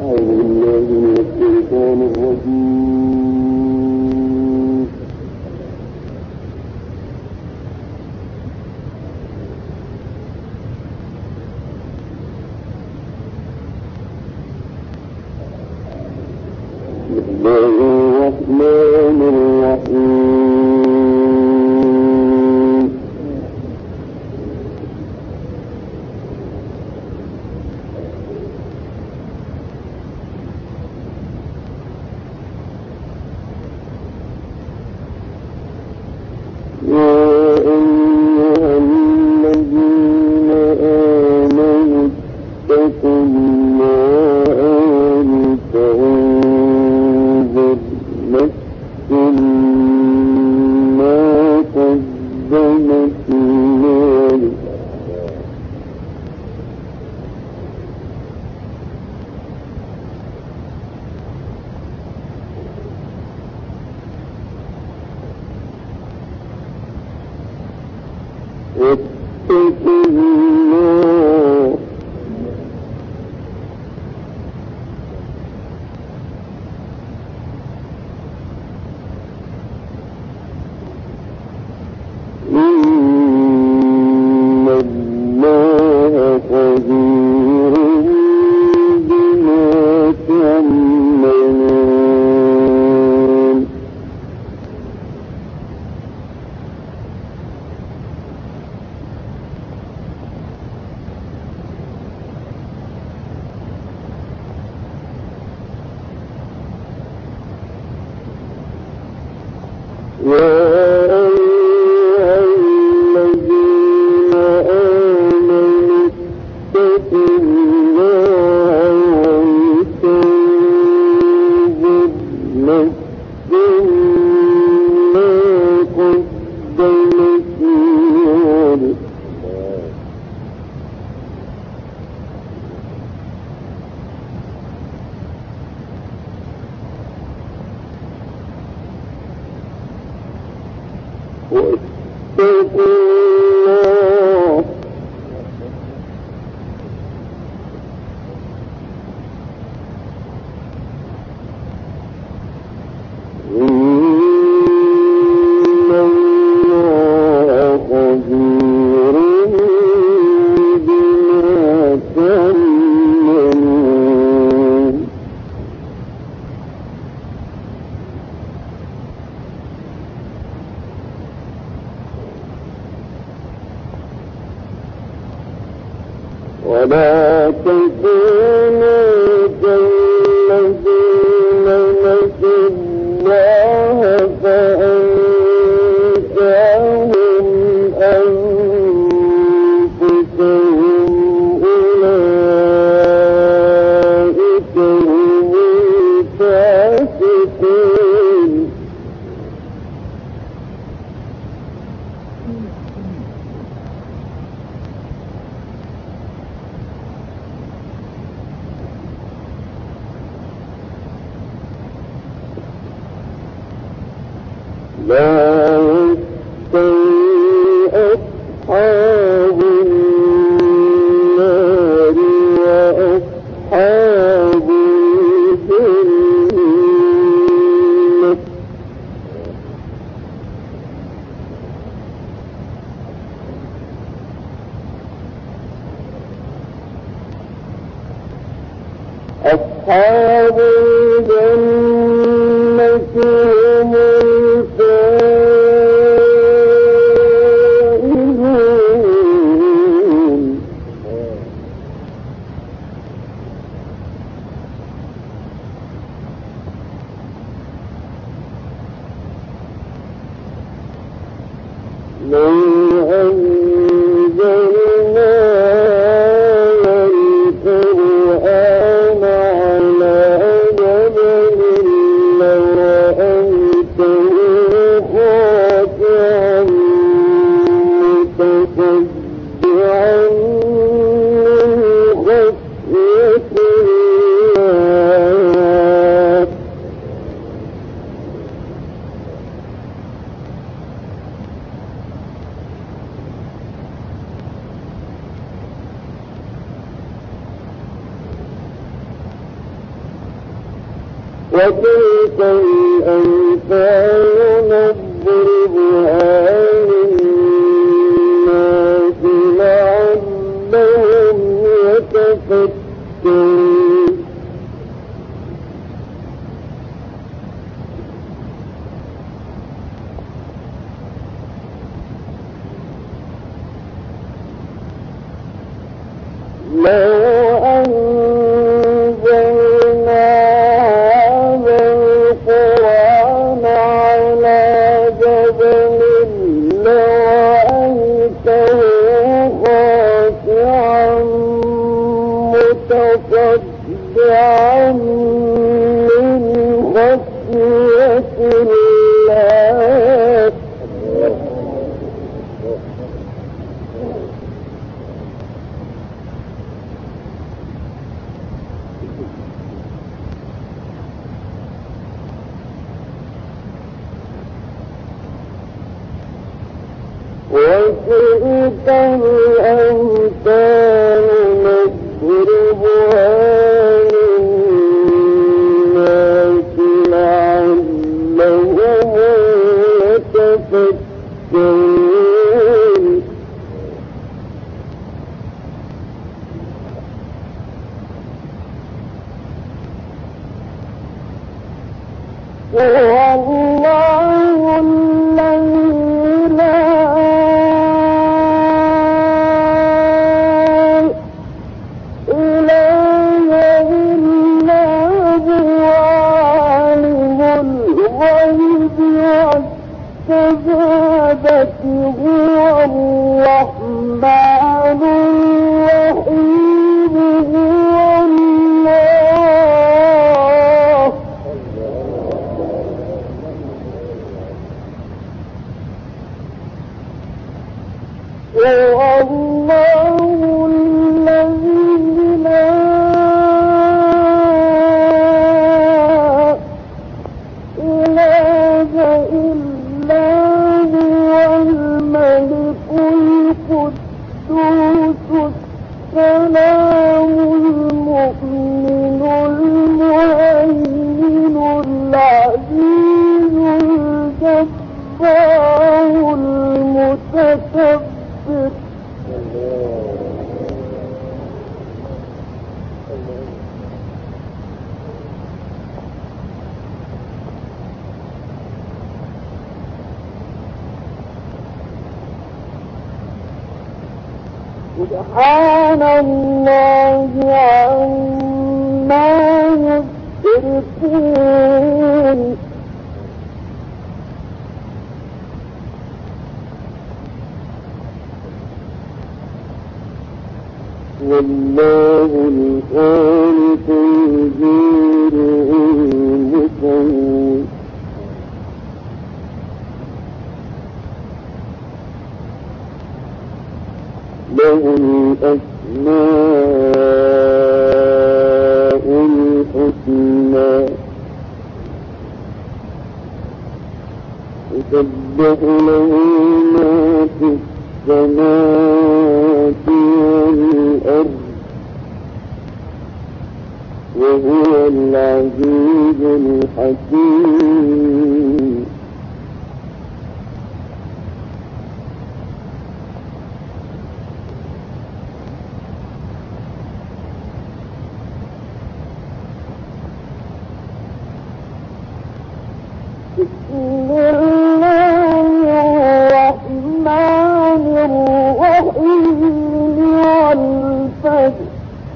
ولا تكونوا كالذين نسوا الله فأنساهم أنفسهم أولئك هم الفاسقون. لا يستوي أصحاب النار وأصحاب الجنة أصحاب الجنة هم الفائزون. لو أنزلنا القرآن على جبل لرأيته خاشعا متصدعا من خشية الله. وتلك الأمثال نضربها للناس لعلهم يتفكرون لو أنزلنا هذا القرآن على جبل لرأيته خاشعا متصدعا من خشية الله وتلك الأمثال نضربها للناس لعلهم يتفكرون هو الله الذي لا كذابت هو الرحمن الرحيم هو الله هو الله الذي لا إله إلا الملك القدوس السلام المؤمن المهيمن العزيز الجبار المتكبر سبحان الله عما يشركون والله الخالق الجير المصور له الأسماء الحسنى يسبح له ما في السماوات والأرض وهو العزيز الحكيم بسم الله الرحمن الرحيم والفجر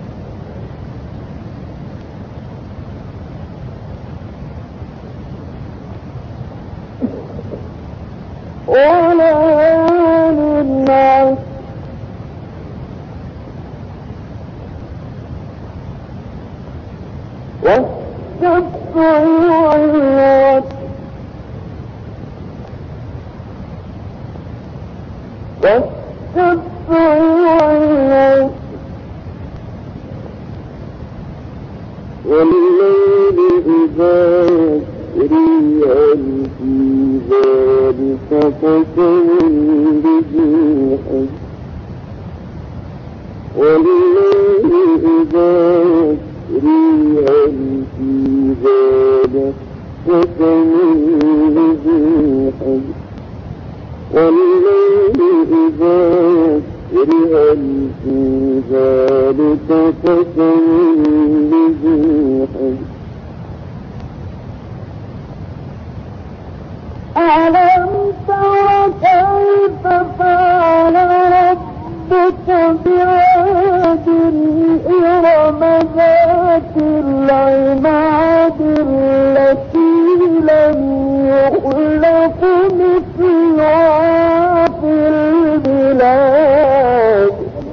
وليال العشر والشفع والوتر والشفع والوتر والليل إذا يسري هل في ذلك قسم لذي حجر والليل إذا يسري هل في ذلك قسم ذي حجر والليل إذا سر هل في ذلك قسم ذي حجر ألم تر كيف فعل ربك بعاد إرم ذات العماد التي لم يخلق مثلها في البلاد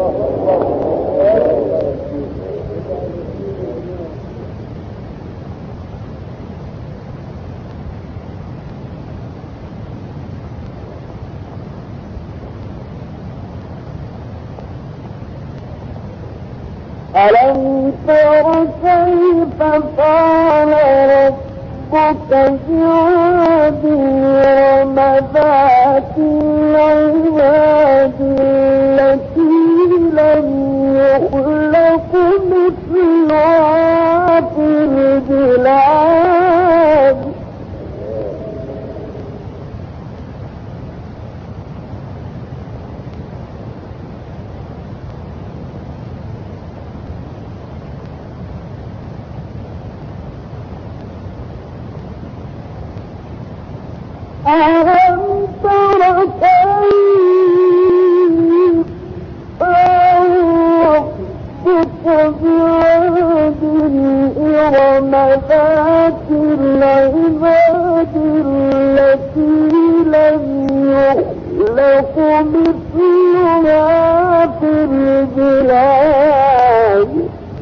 ألم تر كيف فعل ربك بعاد إرم ذات العماد التي لم يخلق مثلها في البلاد ألم تر كيف فعل ربك بعاد إرم ذات العماد التي لم يخلق مثلها في البلاد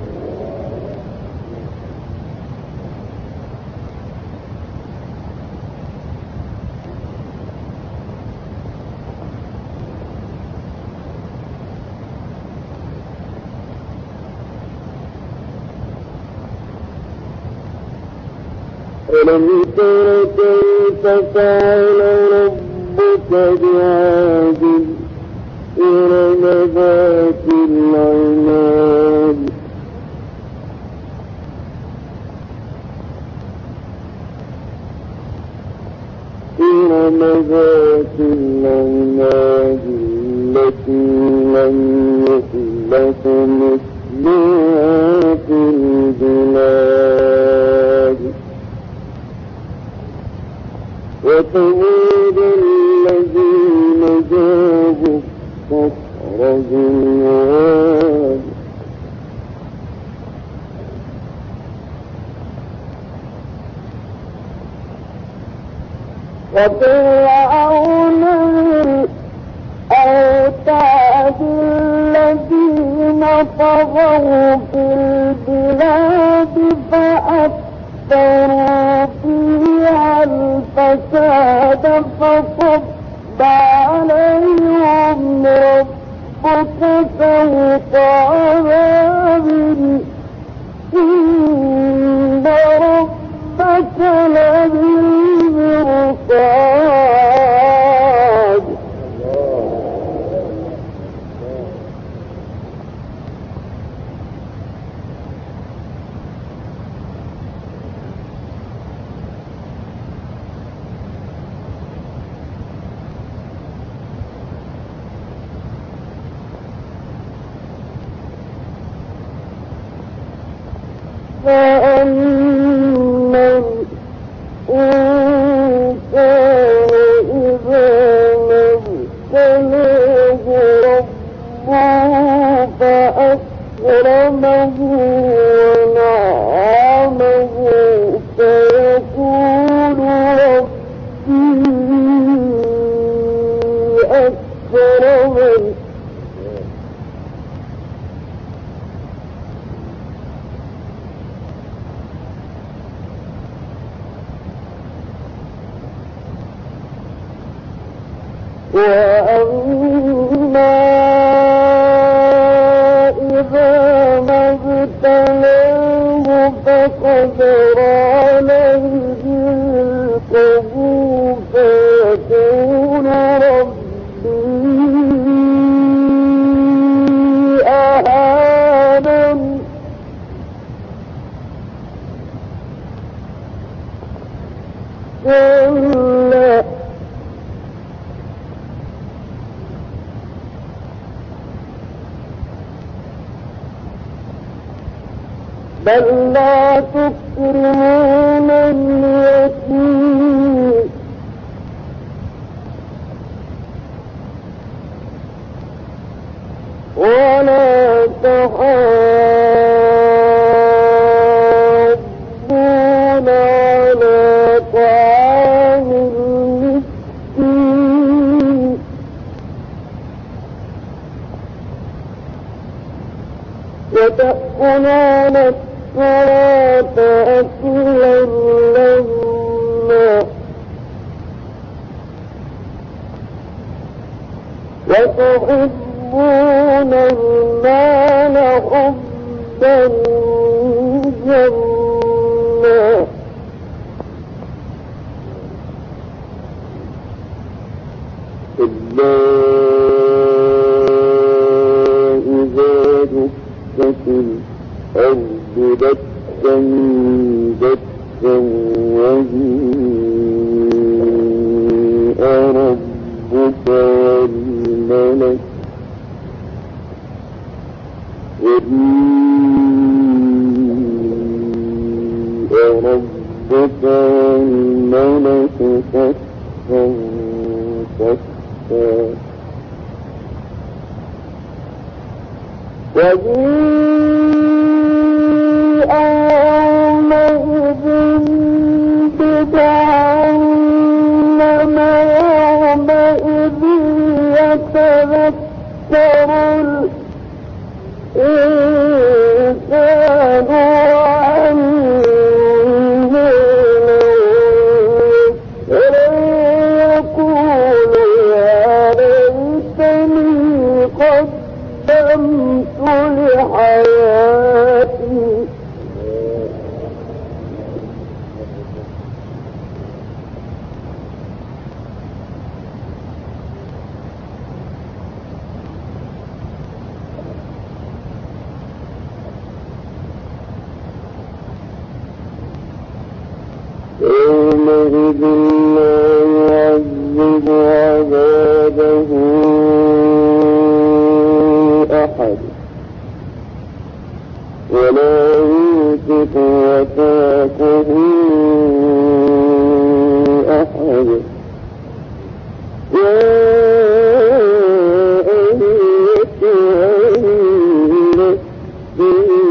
ألم تر كيف فعل ربك بعاد إرم ذات العماد إرم ذات العماد التي لم يخلق مثلها في البلاد وثمود الذين جابوا الصخر بالواد وفرعون الأوتاد الذين طغوا في البلاد فأكثروا فيها الفساد فصب عليهم ربك سوط عذاب إن ربك لبالمرصاد فأما الإنسان إذا ما ابتلاه ربه فأكرمه ونعمه فيقول ربي أكرمن وأما إذا ما ابتلاه فقدر عليه رزقه فيقول ربي أهانن كلا بل لا تكرمون اليتيم ولا تحاضون على طعام المسكين وتأكلون التراث أكلا لما وتحبون المال حبا جما إلا إذا دكت الأرض دكا دكا وجيء ربك والملك صفا صفا وجيء يومئذ بجهنم يومئذ يتذكر الإنسان يقول يا ليتني قدمت لحياتي يومئذ لا يعذب عذابه أحد ولا يوثق وثاقه أحد يا أيتها النفس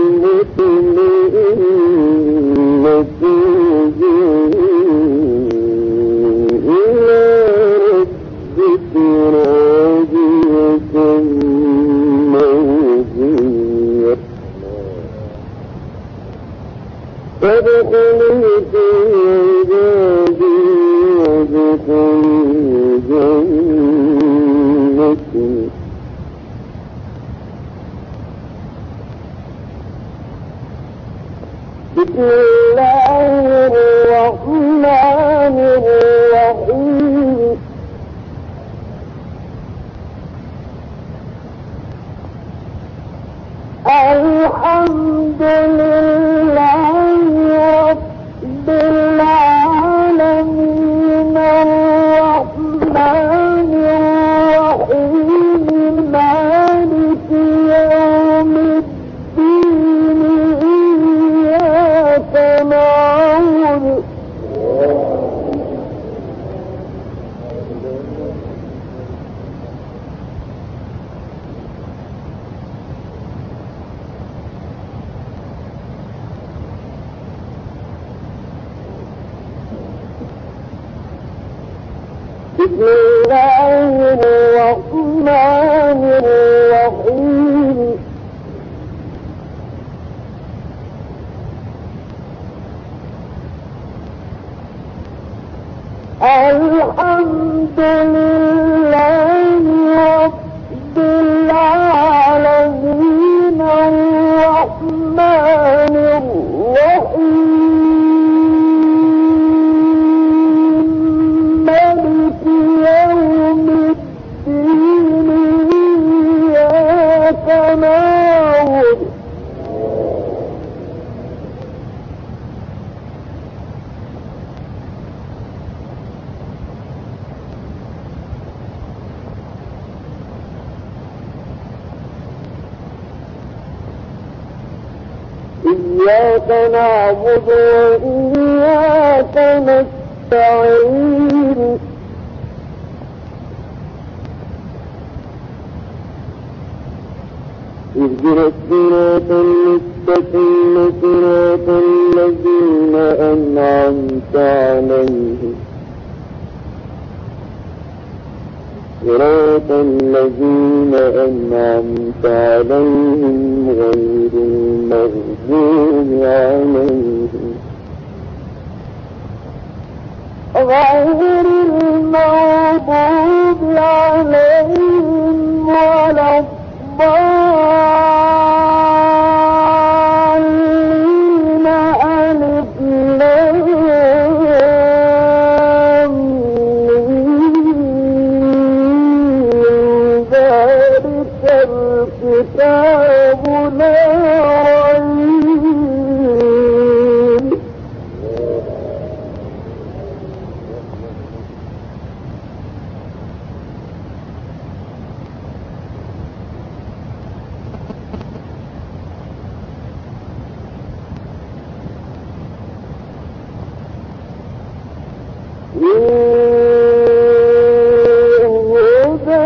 المطمئنة فادخلي في عبادي وادخلي جنتي بسم الله الرحمن الرحيم الحمد لله رب العالمين الرحمن الرحيم مالك يوم الدين إياك نعبد بسم الله الرحمن الرحيم الحمد لله رب العالمين الرحمن الرحيم مالك يوم الدين إياك نعبد إياك نعبد وإياك نستعين اهدنا الصراط المستقيم صراط الذين أنعمت عليهم صراط الذين أنعمت عليهم غير المغضوب عليهم ولا الضالين ألف لام ذلك الكتاب لا ريب هدى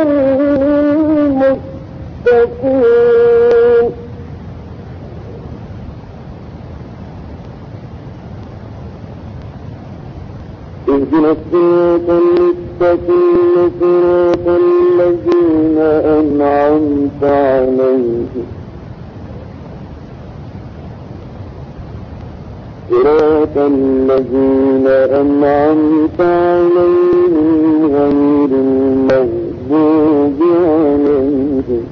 للمتقين اهدنا الصراط المستقيم صراط الذين أنعمت عليهم صراط الذين أنعمت عليهم غير المغضوب عليهم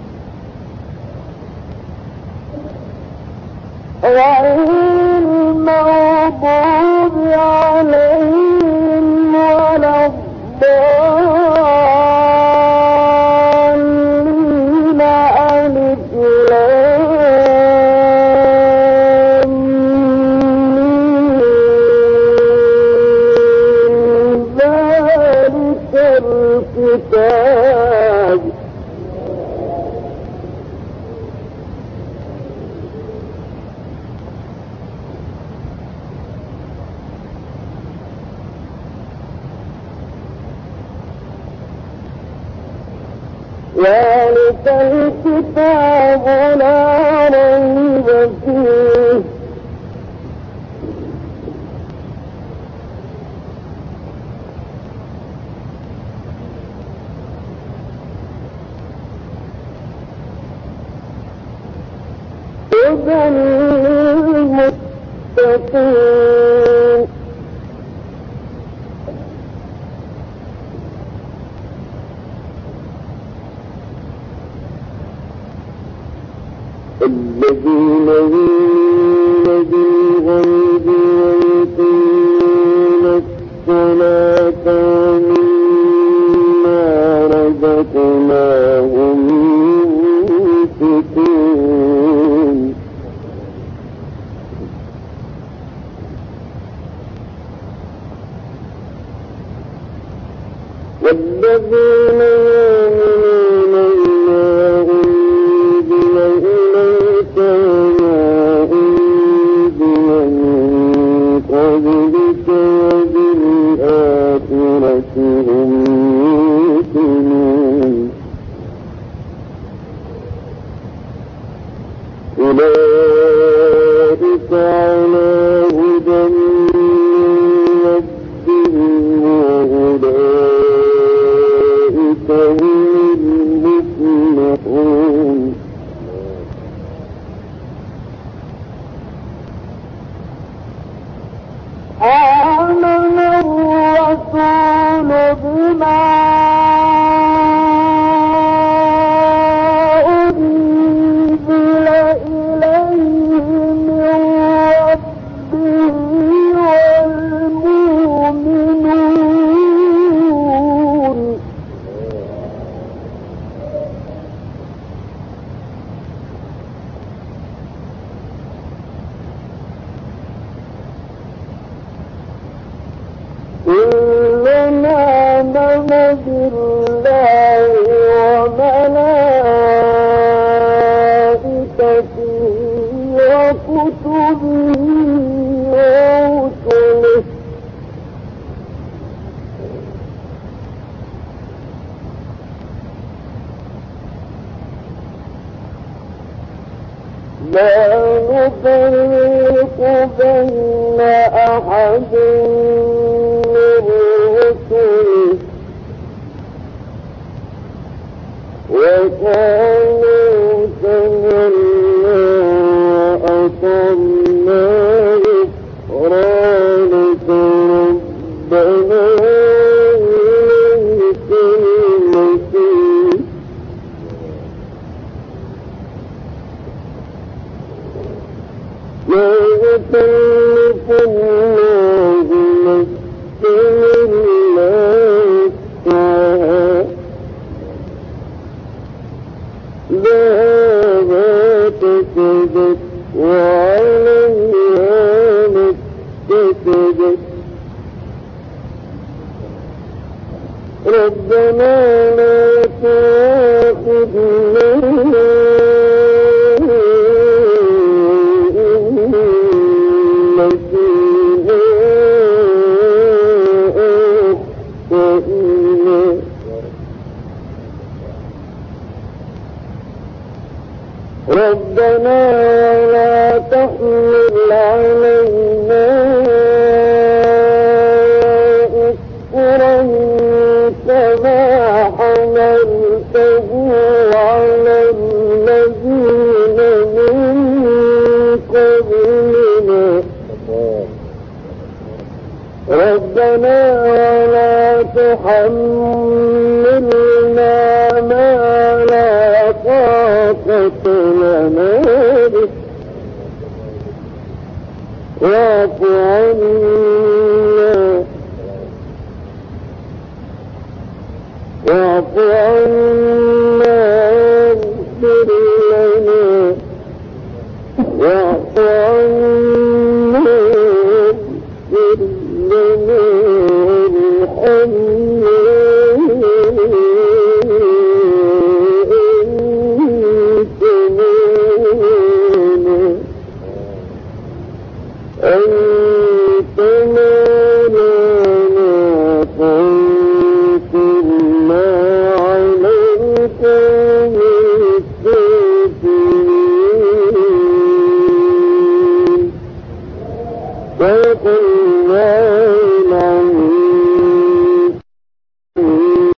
ولا الضالين ألف لام ذلك الكتاب ذلك الكتاب لا ريب فيه هدى للمتقين الذين يؤمنون بالغيب ويقيمون الصلاة ومما رزقناهم ينفقون والذين يؤمنون بما أنزل إليك وما أنزل من قبلك وبالآخرة هم يوقنون أولئك على هدى من ربهم وأولئك هم المفلحون آمن الرسول بما أنزل إليه من ربه والمؤمنون كلنا آمن بالله وملائكته وكتبه ورسله لا نفرق بين أحد من رسله وقالوا سمعنا وأطعنا غفرانك ربنا إليك المصير لا يكلف الله نفسا إلا وسعها لها ما كسبت وعليها ما اكتسبت ربنا لا تؤاخذنا ربنا لا تحمل علينا إصرا كما حملته على الذين من قبلنا ربنا ولا تحملنا ما لا طاقة لنا به واعف عنا واغفر لنا واعف عنا واغفر لنا وارحمنا أنت مولانا فانصرنا على القوم الكافرين.